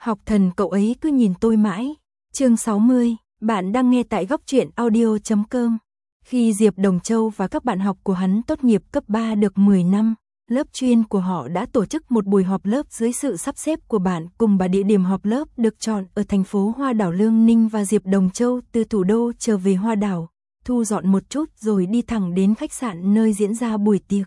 Học thần cậu ấy cứ nhìn tôi mãi. Chương 60, bạn đang nghe tại góc truyện audio.com. Khi Diệp Đồng Châu và các bạn học của hắn tốt nghiệp cấp 3 được 10 năm, lớp chuyên của họ đã tổ chức một buổi họp lớp dưới sự sắp xếp của bạn cùng địa điểm họp lớp được chọn ở thành phố Hoa Đảo. Lương Ninh và Diệp Đồng Châu từ thủ đô trở về Hoa Đảo, thu dọn một chút rồi đi thẳng đến khách sạn nơi diễn ra buổi tiệc.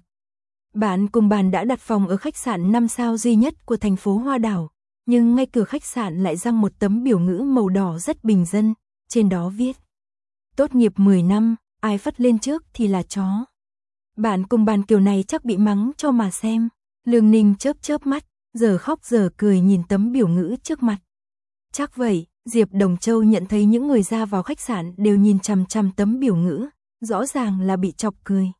Bạn cùng bàn đã đặt phòng ở khách sạn 5 sao duy nhất của thành phố Hoa Đảo, nhưng ngay cửa khách sạn lại răng một tấm biểu ngữ màu đỏ rất bình dân, trên đó viết: tốt nghiệp 10 năm, ai phất lên trước thì là chó. Bạn cùng bàn kiểu này chắc bị mắng cho mà xem. Lương Ninh chớp mắt, giờ khóc giờ cười nhìn tấm biểu ngữ trước mặt. Chắc vậy, Diệp Đồng Châu nhận thấy những người ra vào khách sạn đều nhìn chằm chằm tấm biểu ngữ, rõ ràng là bị chọc cười.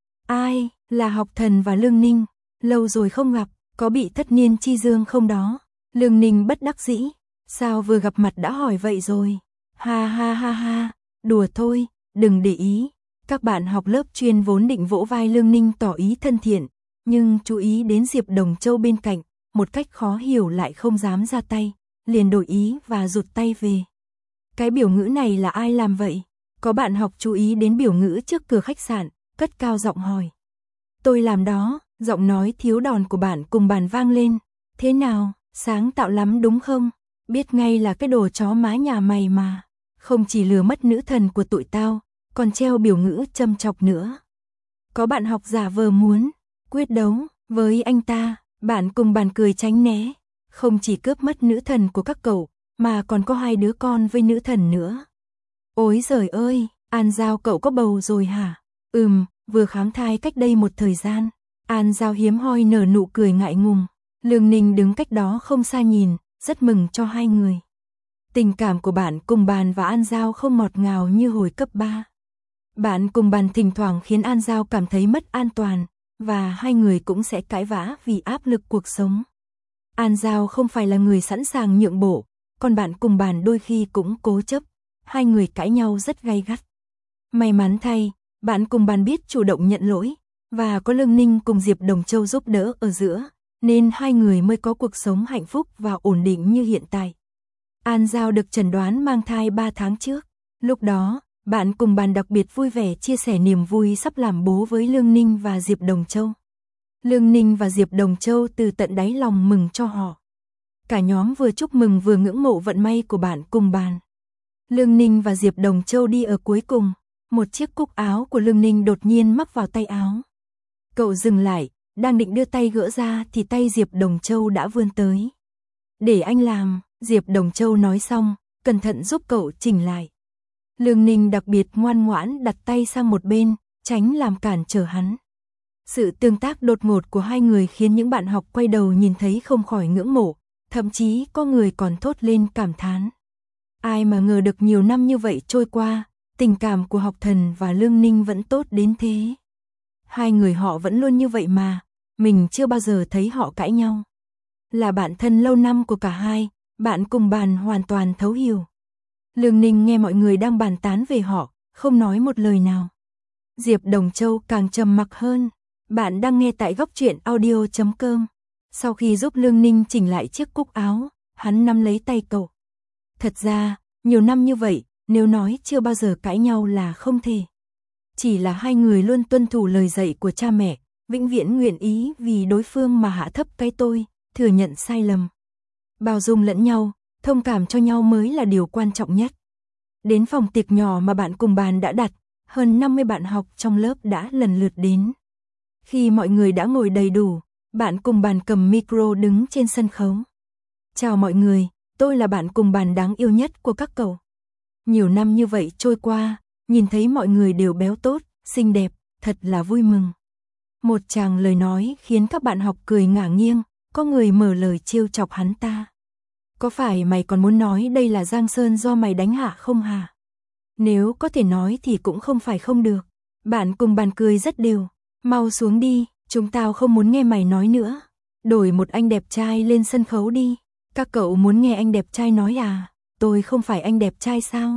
Ai, là Học Thần và Lương Ninh, lâu rồi không gặp, có bị thất niên chi dương không đó? Lương Ninh bất đắc dĩ, sao vừa gặp mặt đã hỏi vậy rồi? Ha ha ha ha, đùa thôi, đừng để ý. Các bạn học lớp chuyên vốn định vỗ vai Lương Ninh tỏ ý thân thiện, nhưng chú ý đến Diệp Đồng Châu bên cạnh, một cách khó hiểu lại không dám ra tay, liền đổi ý và rụt tay về. Cái biểu ngữ này là ai làm vậy? Có bạn học chú ý đến biểu ngữ trước cửa khách sạn, cất cao giọng hỏi. Tôi làm đó, giọng nói thiếu đòn của bạn cùng bàn vang lên. Thế nào, sáng tạo lắm đúng không? Biết ngay là cái đồ chó má nhà mày mà. Không chỉ lừa mất nữ thần của tụi tao, còn treo biểu ngữ châm chọc nữa. Có bạn học giả vờ muốn quyết đấu với anh ta, bạn cùng bàn cười tránh né. Không chỉ cướp mất nữ thần của các cậu, mà còn có 2 đứa con với nữ thần nữa. Ôi giời ơi, An Giao cậu có bầu rồi hả? Vừa khám thai cách đây một thời gian. An Giao hiếm hoi nở nụ cười ngại ngùng. Lương Ninh đứng cách đó không xa nhìn, rất mừng cho hai người. Tình cảm của bạn cùng bàn và An Giao không ngọt ngào như hồi cấp 3. Bạn cùng bàn thỉnh thoảng khiến An Giao cảm thấy mất an toàn, và hai người cũng sẽ cãi vã vì áp lực cuộc sống. An Giao không phải là người sẵn sàng nhượng bộ, còn bạn cùng bàn đôi khi cũng cố chấp. Hai người cãi nhau rất gay gắt. May mắn thay, bạn cùng bàn biết chủ động nhận lỗi, và có Lương Ninh cùng Diệp Đồng Châu giúp đỡ ở giữa, nên hai người mới có cuộc sống hạnh phúc và ổn định như hiện tại. An Giao được chẩn đoán mang thai 3 tháng trước. Lúc đó, bạn cùng bàn đặc biệt vui vẻ chia sẻ niềm vui sắp làm bố với Lương Ninh và Diệp Đồng Châu. Lương Ninh và Diệp Đồng Châu từ tận đáy lòng mừng cho họ. Cả nhóm vừa chúc mừng vừa ngưỡng mộ vận may của bạn cùng bàn. Lương Ninh và Diệp Đồng Châu đi ở cuối cùng. Một chiếc cúc áo của Lương Ninh đột nhiên mắc vào tay áo. Cậu dừng lại, đang định đưa tay gỡ ra thì tay Diệp Đồng Châu đã vươn tới. Để anh làm, Diệp Đồng Châu nói xong, cẩn thận giúp cậu chỉnh lại. Lương Ninh đặc biệt ngoan ngoãn đặt tay sang một bên, tránh làm cản trở hắn. Sự tương tác đột ngột của hai người khiến những bạn học quay đầu nhìn thấy không khỏi ngưỡng mộ, thậm chí có người còn thốt lên cảm thán. Ai mà ngờ được nhiều năm như vậy trôi qua, tình cảm của Học Thần và Lương Ninh vẫn tốt đến thế. Hai người họ vẫn luôn như vậy mà, mình chưa bao giờ thấy họ cãi nhau. Là bạn thân lâu năm của cả hai, bạn cùng bàn hoàn toàn thấu hiểu. Lương Ninh nghe mọi người đang bàn tán về họ, không nói một lời nào. Diệp Đồng Châu càng trầm mặc hơn. Bạn đang nghe tại góc truyện audio.com. Sau khi giúp Lương Ninh chỉnh lại chiếc cúc áo, hắn nắm lấy tay cậu. Thật ra, nhiều năm như vậy, nếu nói chưa bao giờ cãi nhau là không thể. Chỉ là hai người luôn tuân thủ lời dạy của cha mẹ, vĩnh viễn nguyện ý vì đối phương mà hạ thấp cái tôi, thừa nhận sai lầm. Bao dung lẫn nhau, thông cảm cho nhau mới là điều quan trọng nhất. Đến phòng tiệc nhỏ mà bạn cùng bàn đã đặt, hơn 50 bạn học trong lớp đã lần lượt đến. Khi mọi người đã ngồi đầy đủ, bạn cùng bàn cầm micro đứng trên sân khấu. Chào mọi người, tôi là bạn cùng bàn đáng yêu nhất của các cậu. Nhiều năm như vậy trôi qua, nhìn thấy mọi người đều béo tốt, xinh đẹp, thật là vui mừng. Một tràng lời nói khiến các bạn học cười ngả nghiêng, có người mở lời trêu chọc hắn ta. Có phải mày còn muốn nói đây là Giang Sơn do mày đánh hạ không hả? Nếu có thể nói thì cũng không phải không được. Bạn cùng bàn cười rất đều. Mau xuống đi, chúng tao không muốn nghe mày nói nữa. Đổi một anh đẹp trai lên sân khấu đi. Các cậu muốn nghe anh đẹp trai nói à? Tôi không phải anh đẹp trai sao?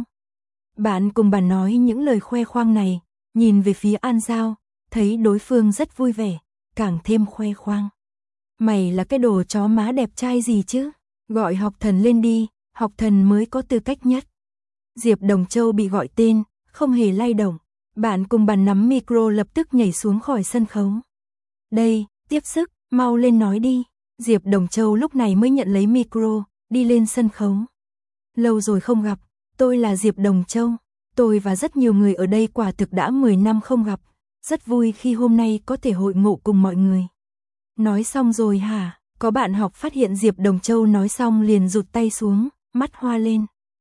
Bạn cùng bàn nói những lời khoe khoang này, nhìn về phía An Giao, thấy đối phương rất vui vẻ, càng thêm khoe khoang. Mày là cái đồ chó má đẹp trai gì chứ? Gọi học thần lên đi, học thần mới có tư cách nhất. Diệp Đồng Châu bị gọi tên, không hề lay động. Bạn cùng bàn nắm micro lập tức nhảy xuống khỏi sân khấu. Đây, tiếp sức, mau lên nói đi. Diệp Đồng Châu lúc này mới nhận lấy micro, đi lên sân khấu. Lâu rồi không gặp, tôi là Diệp Đồng Châu. Tôi và rất nhiều người ở đây quả thực đã 10 năm không gặp. Rất vui khi hôm nay có thể hội ngộ cùng mọi người. Nói xong rồi hả? Có bạn học phát hiện Diệp Đồng Châu nói xong liền rụt tay xuống, mắt hoa lên.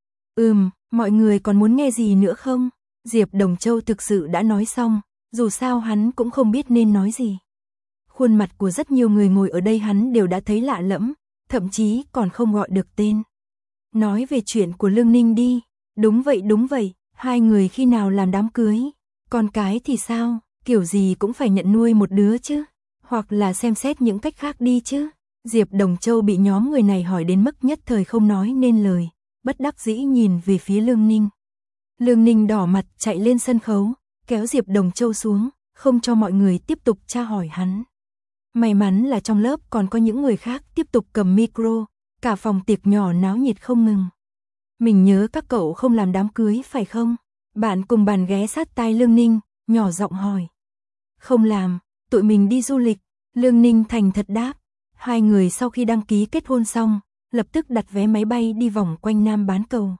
Mọi người còn muốn nghe gì nữa không? Diệp Đồng Châu thực sự đã nói xong, dù sao hắn cũng không biết nên nói gì. Khuôn mặt của rất nhiều người ngồi ở đây hắn đều đã thấy lạ lẫm, thậm chí còn không gọi được tên. Nói về chuyện của Lương Ninh đi. Đúng vậy, hai người khi nào làm đám cưới? Con cái thì sao? Kiểu gì cũng phải nhận nuôi một đứa chứ. Hoặc là xem xét những cách khác đi chứ. Diệp Đồng Châu bị nhóm người này hỏi đến mức nhất thời không nói nên lời, bất đắc dĩ nhìn về phía Lương Ninh. Lương Ninh đỏ mặt chạy lên sân khấu, kéo Diệp Đồng Châu xuống, không cho mọi người tiếp tục tra hỏi hắn. May mắn là trong lớp còn có những người khác tiếp tục cầm micro, cả phòng tiệc nhỏ náo nhiệt không ngừng. Mình nhớ các cậu không làm đám cưới phải không? Bạn cùng bàn ghé sát tai Lương Ninh, nhỏ giọng hỏi. Không làm, tụi mình đi du lịch. Lương Ninh thành thật đáp. Hai người sau khi đăng ký kết hôn xong, lập tức đặt vé máy bay đi vòng quanh Nam bán cầu.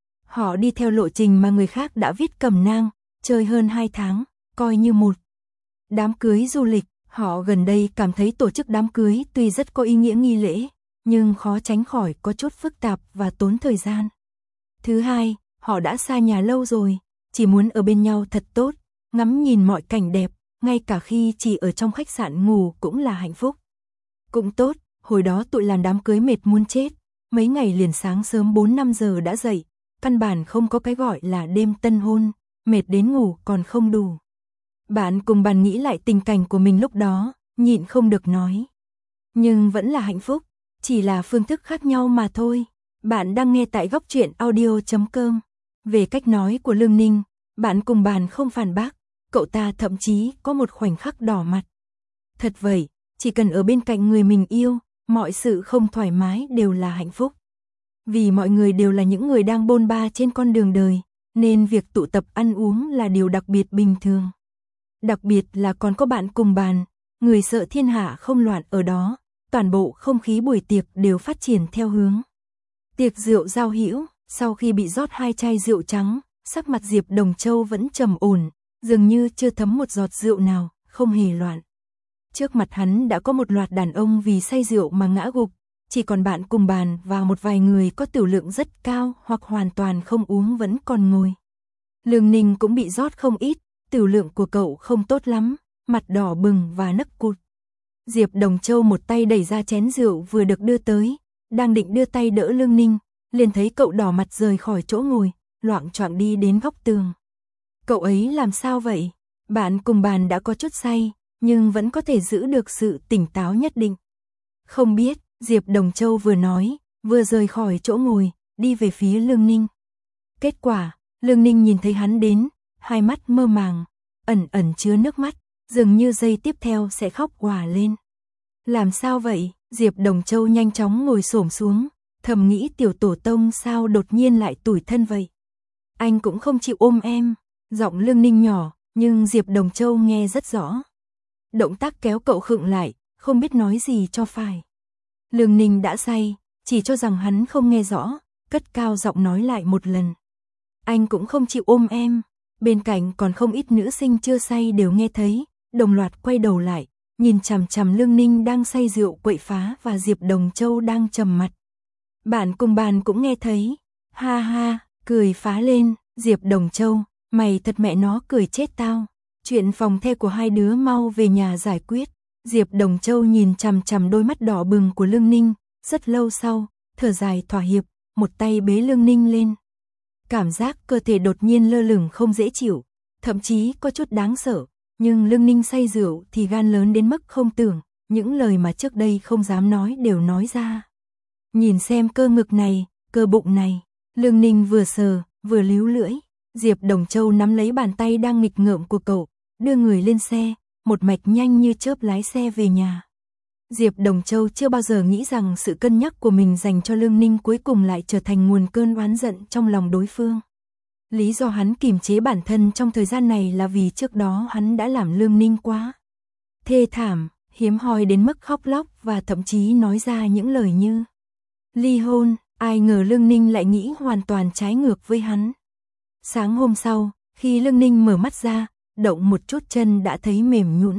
Họ đi theo lộ trình mà người khác đã viết cẩm nang, chơi hơn 2 tháng, coi như một đám cưới du lịch. Họ gần đây cảm thấy tổ chức đám cưới tuy rất có ý nghĩa nghi lễ, nhưng khó tránh khỏi có chút phức tạp và tốn thời gian. Thứ hai, họ đã xa nhà lâu rồi, chỉ muốn ở bên nhau thật tốt, ngắm nhìn mọi cảnh đẹp, ngay cả khi chỉ ở trong khách sạn ngủ cũng là hạnh phúc. Cũng tốt, hồi đó tụi làm đám cưới mệt muốn chết, mấy ngày liền sáng sớm 4-5 giờ đã dậy, căn bản không có cái gọi là đêm tân hôn, mệt đến ngủ còn không đủ. Bạn cùng bàn nghĩ lại tình cảnh của mình lúc đó, nhịn không được nói. Nhưng vẫn là hạnh phúc, chỉ là phương thức khác nhau mà thôi. Bạn đang nghe tại góc truyện audio.com. Về cách nói của Lương Ninh, bạn cùng bàn không phản bác, cậu ta thậm chí có một khoảnh khắc đỏ mặt. Thật vậy, chỉ cần ở bên cạnh người mình yêu, mọi sự không thoải mái đều là hạnh phúc. Vì mọi người đều là những người đang bôn ba trên con đường đời, nên việc tụ tập ăn uống là điều đặc biệt bình thường. Đặc biệt là còn có bạn cùng bàn, người sợ thiên hạ không loạn ở đó, toàn bộ không khí buổi tiệc đều phát triển theo hướng. Tiệc rượu giao hữu, sau khi bị rót 2 chai rượu trắng, sắc mặt Diệp Đồng Châu vẫn trầm ổn, dường như chưa thấm một giọt rượu nào, không hề loạn. Trước mặt hắn đã có một loạt đàn ông vì say rượu mà ngã gục, chỉ còn bạn cùng bàn và một vài người có tiểu lượng rất cao hoặc hoàn toàn không uống vẫn còn ngồi. Lương Ninh cũng bị rót không ít, tiểu lượng của cậu không tốt lắm, mặt đỏ bừng và nấc cụt. Diệp Đồng Châu một tay đẩy ra chén rượu vừa được đưa tới, đang định đưa tay đỡ Lương Ninh, liền thấy cậu đỏ mặt rời khỏi chỗ ngồi, loạng choạng đi đến góc tường. Cậu ấy làm sao vậy? Bạn cùng bàn đã có chút say, nhưng vẫn có thể giữ được sự tỉnh táo nhất định. Không biết, Diệp Đồng Châu vừa nói, vừa rời khỏi chỗ ngồi, đi về phía Lương Ninh. Kết quả, Lương Ninh nhìn thấy hắn đến, hai mắt mơ màng, ẩn ẩn chứa nước mắt, dường như giây tiếp theo sẽ khóc òa lên. Làm sao vậy? Diệp Đồng Châu nhanh chóng ngồi xổm xuống, thầm nghĩ tiểu tổ tông sao đột nhiên lại tủi thân vậy. Anh cũng không chịu ôm em. Giọng Lương Ninh nhỏ, nhưng Diệp Đồng Châu nghe rất rõ. Động tác kéo cậu khựng lại, không biết nói gì cho phải. Lương Ninh đã say, chỉ cho rằng hắn không nghe rõ, cất cao giọng nói lại một lần. Anh cũng không chịu ôm em. Bên cạnh còn không ít nữ sinh chưa say đều nghe thấy, đồng loạt quay đầu lại, nhìn chằm chằm Lương Ninh đang say rượu quậy phá và Diệp Đồng Châu đang trầm mặt. Bạn cùng bàn cũng nghe thấy, ha ha, cười phá lên. Diệp Đồng Châu, mày thật mẹ nó cười chết tao. Chuyện phòng the của hai đứa mau về nhà giải quyết. Diệp Đồng Châu nhìn chằm chằm đôi mắt đỏ bừng của Lương Ninh, rất lâu sau, thở dài thỏa hiệp, một tay bế Lương Ninh lên. Cảm giác cơ thể đột nhiên lơ lửng không dễ chịu, thậm chí có chút đáng sợ, nhưng Lương Ninh say rượu thì gan lớn đến mức không tưởng, những lời mà trước đây không dám nói đều nói ra. Nhìn xem cơ ngực này, cơ bụng này, Lương Ninh vừa sờ, vừa líu lưỡi. Diệp Đồng Châu nắm lấy bàn tay đang nghịch ngợm của cậu, đưa người lên xe, một mạch nhanh như chớp lái xe về nhà. Diệp Đồng Châu chưa bao giờ nghĩ rằng sự cân nhắc của mình dành cho Lương Ninh cuối cùng lại trở thành nguồn cơn oán giận trong lòng đối phương. Lý do hắn kiềm chế bản thân trong thời gian này là vì trước đó hắn đã làm Lương Ninh quá thê thảm, hiếm hoi đến mức khóc lóc và thậm chí nói ra những lời như ly hôn. Ai ngờ Lương Ninh lại nghĩ hoàn toàn trái ngược với hắn. Sáng hôm sau, khi Lương Ninh mở mắt ra, động một chút chân đã thấy mềm nhũn.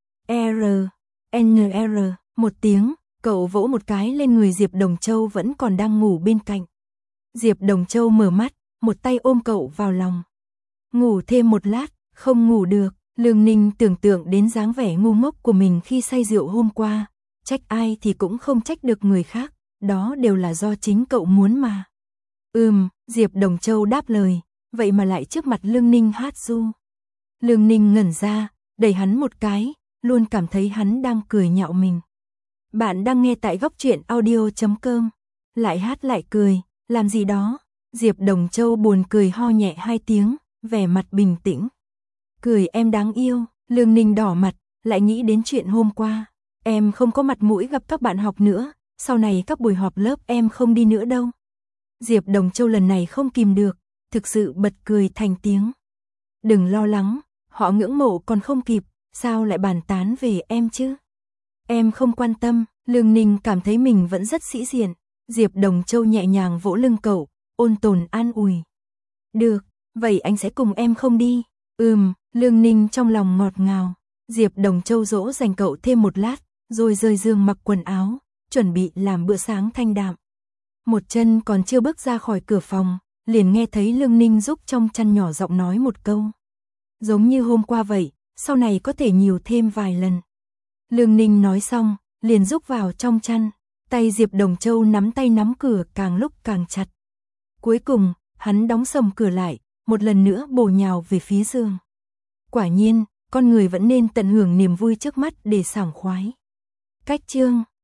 NR, một tiếng, cậu vỗ một cái lên người Diệp Đồng Châu vẫn còn đang ngủ bên cạnh. Diệp Đồng Châu mở mắt, một tay ôm cậu vào lòng. Ngủ thêm một lát, không ngủ được. Lương Ninh tưởng tượng đến dáng vẻ ngu ngốc của mình khi say rượu hôm qua. Trách ai thì cũng không trách được người khác, đó đều là do chính cậu muốn mà. Diệp Đồng Châu đáp lời, vậy mà lại trước mặt Lương Ninh hát ru. Lương Ninh ngẩn ra, đẩy hắn một cái, luôn cảm thấy hắn đang cười nhạo mình. Bạn đang nghe tại Góc Truyện Audio.com. Lại hát lại cười, làm gì đó? Diệp Đồng Châu buồn cười ho nhẹ 2 tiếng, vẻ mặt bình tĩnh. Cười em đáng yêu. Lương Ninh đỏ mặt, lại nghĩ đến chuyện hôm qua. Em không có mặt mũi gặp các bạn học nữa, sau này các buổi họp lớp em không đi nữa đâu. Diệp Đồng Châu lần này không kìm được, thực sự bật cười thành tiếng. Đừng lo lắng, họ ngưỡng mộ còn không kịp, sao lại bàn tán về em chứ? Em không quan tâm. Lương Ninh cảm thấy mình vẫn rất sĩ diện. Diệp Đồng Châu nhẹ nhàng vỗ lưng cậu, ôn tồn an ủi. Được, vậy anh sẽ cùng em không đi? Lương Ninh trong lòng ngọt ngào. Diệp Đồng Châu dỗ dành cậu thêm một lát, rồi rời giường mặc quần áo, chuẩn bị làm bữa sáng thanh đạm. Một chân còn chưa bước ra khỏi cửa phòng, liền nghe thấy Lương Ninh giúp trong chăn nhỏ giọng nói một câu. Giống như hôm qua vậy, sau này có thể nhiều thêm vài lần. Lương Ninh nói xong, liền rúc vào trong chăn, tay Diệp Đồng Châu nắm tay nắm cửa càng lúc càng chặt. Cuối cùng, hắn đóng sầm cửa lại, một lần nữa bổ nhào về phía giường. Quả nhiên, con người vẫn nên tận hưởng niềm vui trước mắt để sảng khoái. Cách chương